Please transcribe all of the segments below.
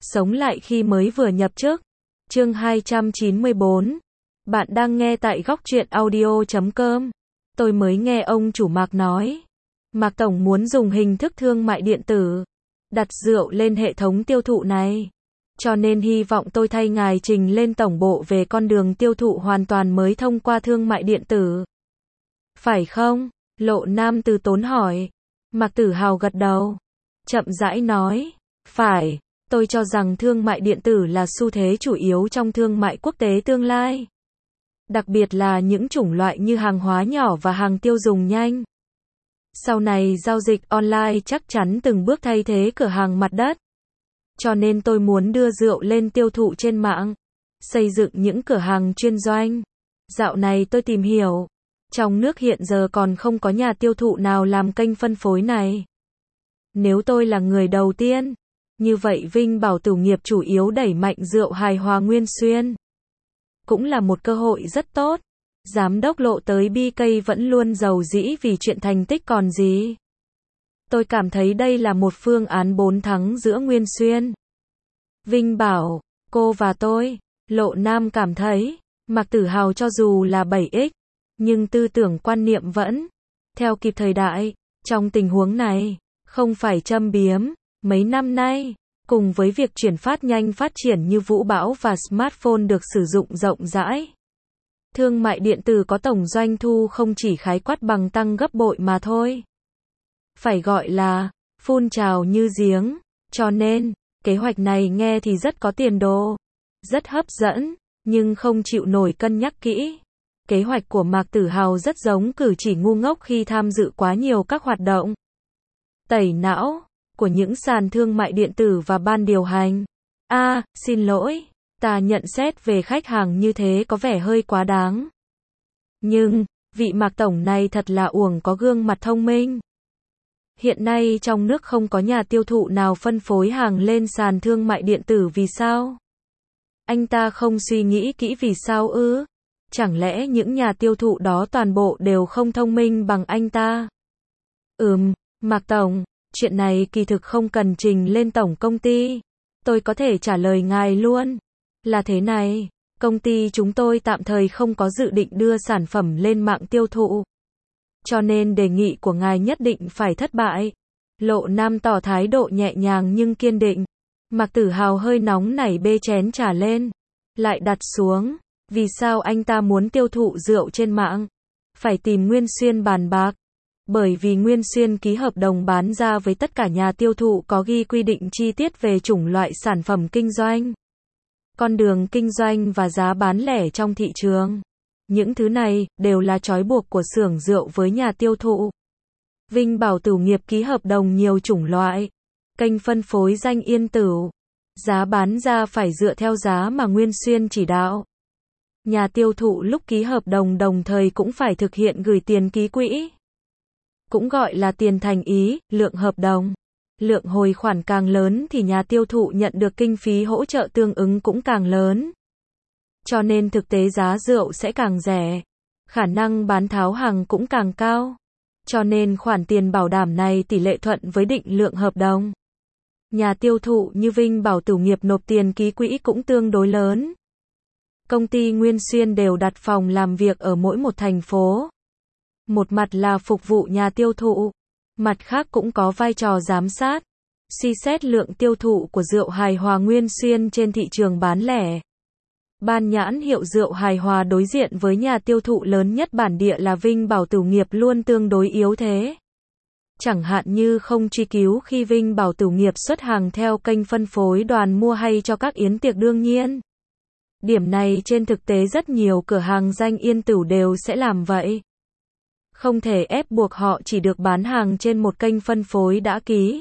Sống lại khi mới vừa nhập chức. Chương 294. Bạn đang nghe tại góc truyện audio.com. Tôi mới nghe ông chủ Mạc nói. Mạc Tổng muốn dùng hình thức thương mại điện tử, đặt rượu lên hệ thống tiêu thụ này. Cho nên hy vọng tôi thay ngài trình lên tổng bộ về con đường tiêu thụ hoàn toàn mới thông qua thương mại điện tử. Phải không? Lộ Nam từ tốn hỏi. Mạc Tử Hào gật đầu. Chậm rãi nói. Phải. Tôi cho rằng thương mại điện tử là xu thế chủ yếu trong thương mại quốc tế tương lai. Đặc biệt là những chủng loại như hàng hóa nhỏ và hàng tiêu dùng nhanh. Sau này giao dịch online chắc chắn từng bước thay thế cửa hàng mặt đất. Cho nên tôi muốn đưa rượu lên tiêu thụ trên mạng, xây dựng những cửa hàng chuyên doanh. Dạo này tôi tìm hiểu, trong nước hiện giờ còn không có nhà tiêu thụ nào làm kênh phân phối này. Nếu tôi là người đầu tiên, như vậy Vinh Bảo Tử nghiệp chủ yếu đẩy mạnh rượu hài hòa Nguyên Xuyên. Cũng là một cơ hội rất tốt. Giám đốc Lộ tới BK vẫn luôn giàu dĩ vì chuyện thành tích còn gì. Tôi cảm thấy đây là một phương án 4 thắng giữa Nguyên Xuyên. Vinh bảo, cô và tôi. Lộ Nam cảm thấy, Mạc Tử Hào cho dù là 7X, nhưng tư tưởng quan niệm vẫn theo kịp thời đại. Trong tình huống này, không phải châm biếm, mấy năm nay, cùng với việc chuyển phát nhanh phát triển như vũ bão và smartphone được sử dụng rộng rãi, thương mại điện tử có tổng doanh thu không chỉ khái quát bằng tăng gấp bội mà thôi. Phải gọi là phun trào như giếng. Cho nên, kế hoạch này nghe thì rất có tiền đồ, rất hấp dẫn, nhưng không chịu nổi cân nhắc kỹ. Kế hoạch của Mạc Tử Hào rất giống cử chỉ ngu ngốc khi tham dự quá nhiều các hoạt động tẩy não của những sàn thương mại điện tử và ban điều hành. Xin lỗi, ta nhận xét về khách hàng như thế có vẻ hơi quá đáng. Nhưng, vị Mạc Tổng này thật là uổng có gương mặt thông minh. Hiện nay trong nước không có nhà tiêu thụ nào phân phối hàng lên sàn thương mại điện tử vì sao? Anh ta không suy nghĩ kỹ vì sao ư? Chẳng lẽ những nhà tiêu thụ đó toàn bộ đều không thông minh bằng anh ta? Mạc Tổng, chuyện này kỳ thực không cần trình lên tổng công ty. Tôi có thể trả lời ngài luôn. Là thế này, công ty chúng tôi tạm thời không có dự định đưa sản phẩm lên mạng tiêu thụ. Cho nên đề nghị của ngài nhất định phải thất bại. Lộ Nam tỏ thái độ nhẹ nhàng nhưng kiên định. Mạc Tử Hào hơi nóng nảy bê chén trà lên, lại đặt xuống. Vì sao anh ta muốn tiêu thụ rượu trên mạng? Phải tìm Nguyên Xuyên bàn bạc. Bởi vì Nguyên Xuyên ký hợp đồng bán ra với tất cả nhà tiêu thụ có ghi quy định chi tiết về chủng loại sản phẩm kinh doanh, con đường kinh doanh và giá bán lẻ trong thị trường. Những thứ này đều là trói buộc của xưởng rượu với nhà tiêu thụ. Vinh Bảo Tử nghiệp ký hợp đồng nhiều chủng loại, kênh phân phối danh Yên Tửu. Giá bán ra phải dựa theo giá mà Nguyên Xuyên chỉ đạo. Nhà tiêu thụ lúc ký hợp đồng đồng thời cũng phải thực hiện gửi tiền ký quỹ, cũng gọi là tiền thành ý, lượng hợp đồng. Lượng hồi khoản càng lớn thì nhà tiêu thụ nhận được kinh phí hỗ trợ tương ứng cũng càng lớn. Cho nên thực tế giá rượu sẽ càng rẻ, khả năng bán tháo hàng cũng càng cao. Cho nên khoản tiền bảo đảm này tỷ lệ thuận với định lượng hợp đồng. Nhà tiêu thụ như Vinh Bảo Tử nghiệp nộp tiền ký quỹ cũng tương đối lớn. Công ty Nguyên Xuyên đều đặt phòng làm việc ở mỗi một thành phố. Một mặt là phục vụ nhà tiêu thụ, mặt khác cũng có vai trò giám sát, suy xét lượng tiêu thụ của rượu hài hòa Nguyên Xuyên trên thị trường bán lẻ. Ban nhãn hiệu rượu hài hòa đối diện với nhà tiêu thụ lớn nhất bản địa là Vinh Bảo Tử nghiệp luôn tương đối yếu thế. Chẳng hạn như không truy cứu khi Vinh Bảo Tử nghiệp xuất hàng theo kênh phân phối đoàn mua hay cho các yến tiệc đương nhiên. Điểm này trên thực tế rất nhiều cửa hàng danh Yên Tửu đều sẽ làm vậy. Không thể ép buộc họ chỉ được bán hàng trên một kênh phân phối đã ký.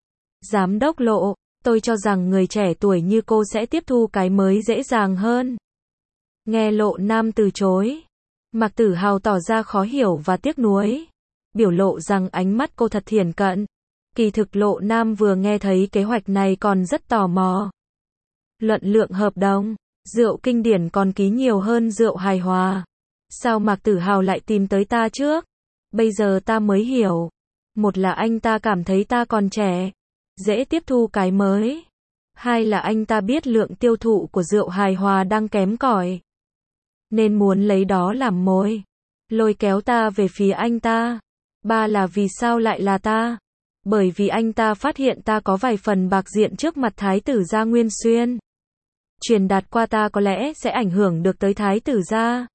Giám đốc Lộ, tôi cho rằng người trẻ tuổi như cô sẽ tiếp thu cái mới dễ dàng hơn. Nghe Lộ Nam từ chối, Mạc Tử Hào tỏ ra khó hiểu và tiếc nuối, biểu lộ rằng ánh mắt cô thật thiển cận. Kỳ thực Lộ Nam vừa nghe thấy kế hoạch này còn rất tò mò. Luận lượng hợp đồng, rượu kinh điển còn ký nhiều hơn rượu hài hòa. Sao Mạc Tử Hào lại tìm tới ta trước? Bây giờ ta mới hiểu. Một là anh ta cảm thấy ta còn trẻ, dễ tiếp thu cái mới. Hai là anh ta biết lượng tiêu thụ của rượu hài hòa đang kém cỏi, nên muốn lấy đó làm mồi, lôi kéo ta về phía anh ta. Ba là vì sao lại là ta? Bởi vì anh ta phát hiện ta có vài phần bạc diện trước mặt Thái tử gia Nguyên Xuyên. Truyền đạt qua ta có lẽ sẽ ảnh hưởng được tới Thái tử gia.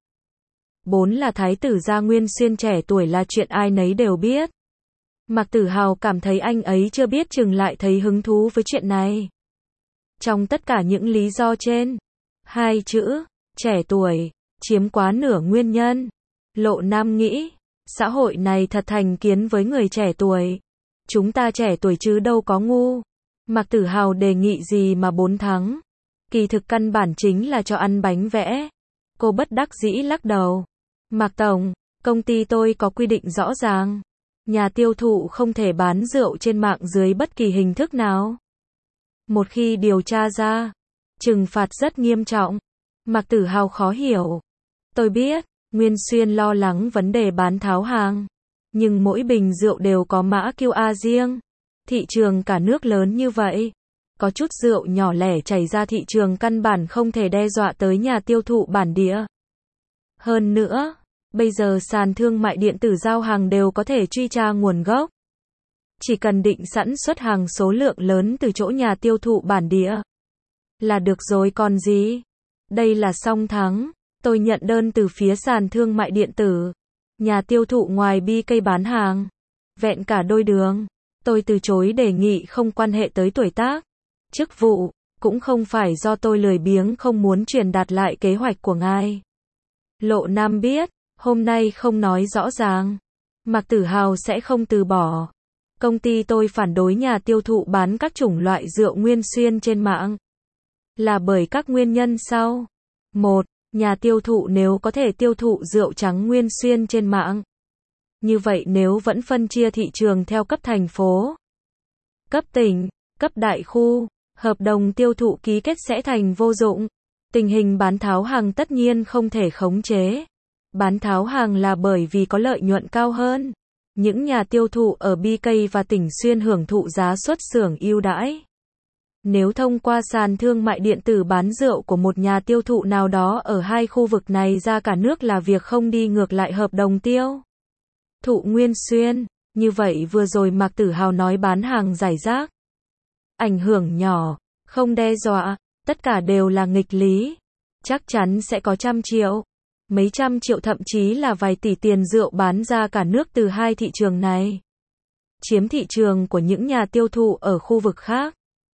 4 là Thái tử gia Nguyên Xuyên trẻ tuổi là chuyện ai nấy đều biết. Mạc Tử Hào cảm thấy anh ấy chưa biết chừng lại thấy hứng thú với chuyện này. Trong tất cả những lý do trên, hai chữ, trẻ tuổi, chiếm quá nửa nguyên nhân. Lộ Nam nghĩ, xã hội này thật thành kiến với người trẻ tuổi. Chúng ta trẻ tuổi chứ đâu có ngu. Mạc Tử Hào đề nghị gì mà 4 tháng. Kỳ thực căn bản chính là cho ăn bánh vẽ. Cô bất đắc dĩ lắc đầu. Mạc Tổng, công ty tôi có quy định rõ ràng. Nhà tiêu thụ không thể bán rượu trên mạng dưới bất kỳ hình thức nào. Một khi điều tra ra, trừng phạt rất nghiêm trọng. Mạc Tử Hào khó hiểu. Tôi biết, Nguyên Xuyên lo lắng vấn đề bán tháo hàng. Nhưng mỗi bình rượu đều có mã QR riêng. Thị trường cả nước lớn như vậy. Có chút rượu nhỏ lẻ chảy ra thị trường căn bản không thể đe dọa tới nhà tiêu thụ bản địa. Hơn nữa, bây giờ sàn thương mại điện tử giao hàng đều có thể truy tra nguồn gốc. Chỉ cần định sẵn xuất hàng số lượng lớn từ chỗ nhà tiêu thụ bản địa là được rồi còn gì. Đây là song thắng. Tôi nhận đơn từ phía sàn thương mại điện tử. Nhà tiêu thụ ngoài BK bán hàng. Vẹn cả đôi đường. Tôi từ chối đề nghị không quan hệ tới tuổi tác, chức vụ, cũng không phải do tôi lười biếng không muốn truyền đạt lại kế hoạch của ngài. Lộ Nam biết, hôm nay không nói rõ ràng, Mạc Tử Hào sẽ không từ bỏ. Công ty tôi phản đối nhà tiêu thụ bán các chủng loại rượu Nguyên Xuyên trên mạng. Là bởi các nguyên nhân sau. 1. Nhà tiêu thụ nếu có thể tiêu thụ rượu trắng Nguyên Xuyên trên mạng. Như vậy nếu vẫn phân chia thị trường theo cấp thành phố, cấp tỉnh, cấp đại khu, hợp đồng tiêu thụ ký kết sẽ thành vô dụng. Tình hình bán tháo hàng tất nhiên không thể khống chế. Bán tháo hàng là bởi vì có lợi nhuận cao hơn. Những nhà tiêu thụ ở BK và tỉnh Xuyên hưởng thụ giá xuất xưởng ưu đãi. Nếu thông qua sàn thương mại điện tử bán rượu của một nhà tiêu thụ nào đó ở hai khu vực này ra cả nước là việc không đi ngược lại hợp đồng tiêu thụ Nguyên Xuyên. Như vậy vừa rồi Mạc Tử Hào nói bán hàng rải rác, ảnh hưởng nhỏ, không đe dọa, tất cả đều là nghịch lý. Chắc chắn sẽ có trăm triệu, mấy trăm triệu thậm chí là vài tỷ tiền rượu bán ra cả nước từ hai thị trường này. Chiếm thị trường của những nhà tiêu thụ ở khu vực khác.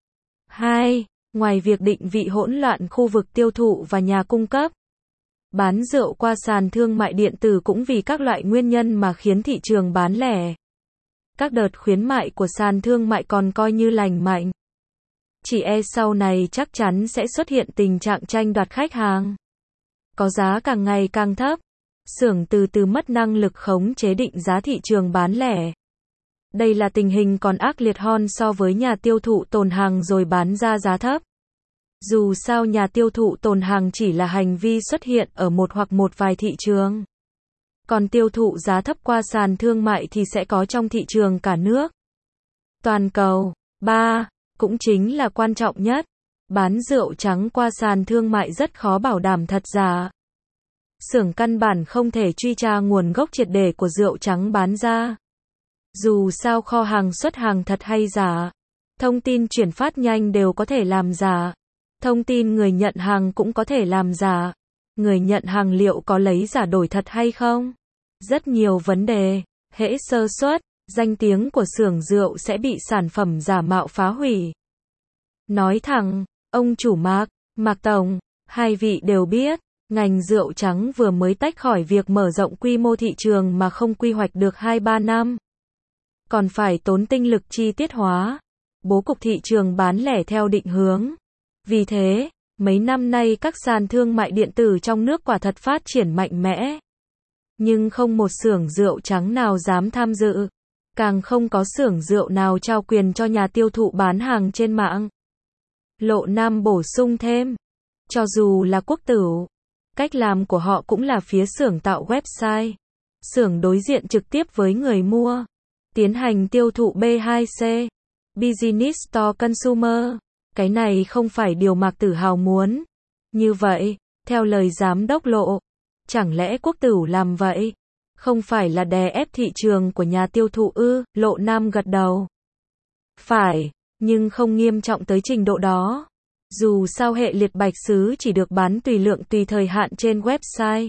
2. Ngoài việc định vị hỗn loạn khu vực tiêu thụ và nhà cung cấp, bán rượu qua sàn thương mại điện tử cũng vì các loại nguyên nhân mà khiến thị trường bán lẻ. Các đợt khuyến mại của sàn thương mại còn coi như lành mạnh. Chỉ sau này chắc chắn sẽ xuất hiện tình trạng tranh đoạt khách hàng. Có giá càng ngày càng thấp. Xưởng từ từ mất năng lực khống chế định giá thị trường bán lẻ. Đây là tình hình còn ác liệt hơn so với nhà tiêu thụ tồn hàng rồi bán ra giá thấp. Dù sao nhà tiêu thụ tồn hàng chỉ là hành vi xuất hiện ở một hoặc một vài thị trường. Còn tiêu thụ giá thấp qua sàn thương mại thì sẽ có trong thị trường cả nước, toàn cầu. 3. Cũng chính là quan trọng nhất. Bán rượu trắng qua sàn thương mại rất khó bảo đảm thật giả. Xưởng căn bản không thể truy tra nguồn gốc triệt để của rượu trắng bán ra. Dù sao kho hàng xuất hàng thật hay giả, thông tin chuyển phát nhanh đều có thể làm giả. Thông tin người nhận hàng cũng có thể làm giả. Người nhận hàng liệu có lấy giả đổi thật hay không? Rất nhiều vấn đề. Hễ sơ suất, danh tiếng của xưởng rượu sẽ bị sản phẩm giả mạo phá hủy. Nói thẳng, ông chủ Mạc Tổng, hai vị đều biết, ngành rượu trắng vừa mới tách khỏi việc mở rộng quy mô thị trường mà không quy hoạch được 2-3 năm. Còn phải tốn tinh lực chi tiết hóa, bố cục thị trường bán lẻ theo định hướng. Vì thế, mấy năm nay các sàn thương mại điện tử trong nước quả thật phát triển mạnh mẽ. Nhưng không một xưởng rượu trắng nào dám tham dự. Càng không có xưởng rượu nào trao quyền cho nhà tiêu thụ bán hàng trên mạng. Lộ Nam bổ sung thêm. Cho dù là Quốc Tửu, cách làm của họ cũng là phía xưởng tạo website. Xưởng đối diện trực tiếp với người mua. Tiến hành tiêu thụ B2C. Business to Consumer. Cái này không phải điều Mạc Tử Hào muốn. Như vậy, theo lời giám đốc Lộ, chẳng lẽ Quốc Tửu làm vậy? Không phải là đè ép thị trường của nhà tiêu thụ ư? Lộ Nam gật đầu. Phải, nhưng không nghiêm trọng tới trình độ đó. Dù sao hệ liệt bạch sứ chỉ được bán tùy lượng tùy thời hạn trên website.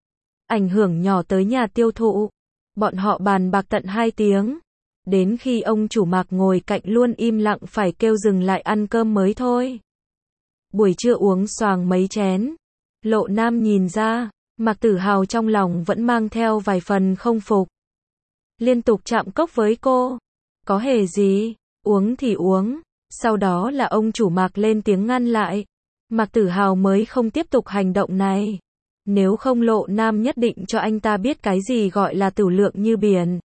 Ảnh hưởng nhỏ tới nhà tiêu thụ. Bọn họ bàn bạc tận 2 tiếng. Đến khi ông chủ Mạc ngồi cạnh luôn im lặng phải kêu dừng lại ăn cơm mới thôi. Buổi trưa uống xoàng mấy chén. Lộ Nam nhìn ra, Mạc Tử Hào trong lòng vẫn mang theo vài phần không phục. Liên tục chạm cốc với cô. Có hề gì, uống thì uống. Sau đó là ông chủ Mạc lên tiếng ngăn lại. Mạc Tử Hào mới không tiếp tục hành động này. Nếu không Lộ Nam nhất định cho anh ta biết cái gì gọi là tửu lượng như biển.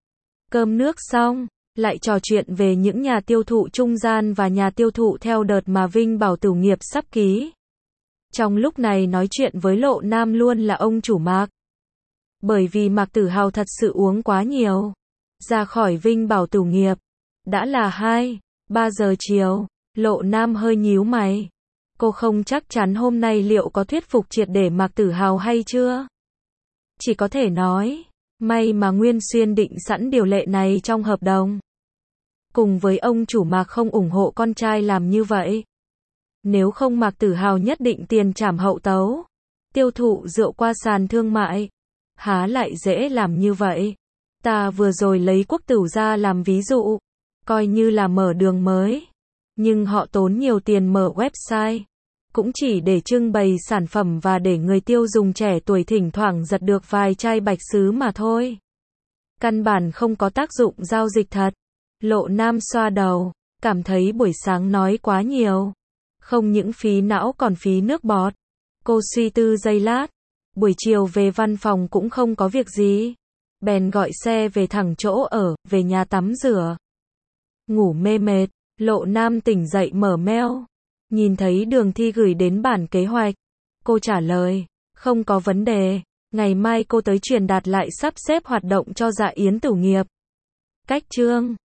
Cơm nước xong, lại trò chuyện về những nhà tiêu thụ trung gian và nhà tiêu thụ theo đợt mà Vinh Bảo Tửu nghiệp sắp ký. Trong lúc này nói chuyện với Lộ Nam luôn là ông chủ Mạc. Bởi vì Mạc Tử Hào thật sự uống quá nhiều. Ra khỏi Vinh Bảo Tửu nghiệp. Đã là 2-3 giờ chiều. Lộ Nam hơi nhíu mày. Cô không chắc chắn hôm nay liệu có thuyết phục triệt để Mạc Tử Hào hay chưa. Chỉ có thể nói, may mà Nguyên Xuyên định sẵn điều lệ này trong hợp đồng. Cùng với ông chủ Mạc không ủng hộ con trai làm như vậy. Nếu không Mạc Tử Hào nhất định tiền trảm hậu tấu. Tiêu thụ rượu qua sàn thương mại. Há lại dễ làm như vậy. Ta vừa rồi lấy Quốc Tửu ra làm ví dụ. Coi như là mở đường mới. Nhưng họ tốn nhiều tiền mở website. Cũng chỉ để trưng bày sản phẩm và để người tiêu dùng trẻ tuổi thỉnh thoảng giật được vài chai bạch sứ mà thôi. Căn bản không có tác dụng giao dịch thật. Lộ Nam xoa đầu, cảm thấy buổi sáng nói quá nhiều. Không những phí não còn phí nước bọt. Cô suy tư giây lát. Buổi chiều về văn phòng cũng không có việc gì. Bèn gọi xe về thẳng chỗ ở, về nhà tắm rửa. Ngủ mê mệt, Lộ Nam tỉnh dậy mở mail. Nhìn thấy Đường Thi gửi đến bản kế hoạch. Cô trả lời, không có vấn đề. Ngày mai cô tới truyền đạt lại sắp xếp hoạt động cho Dạ Yến Tửu nghiệp. Cách chương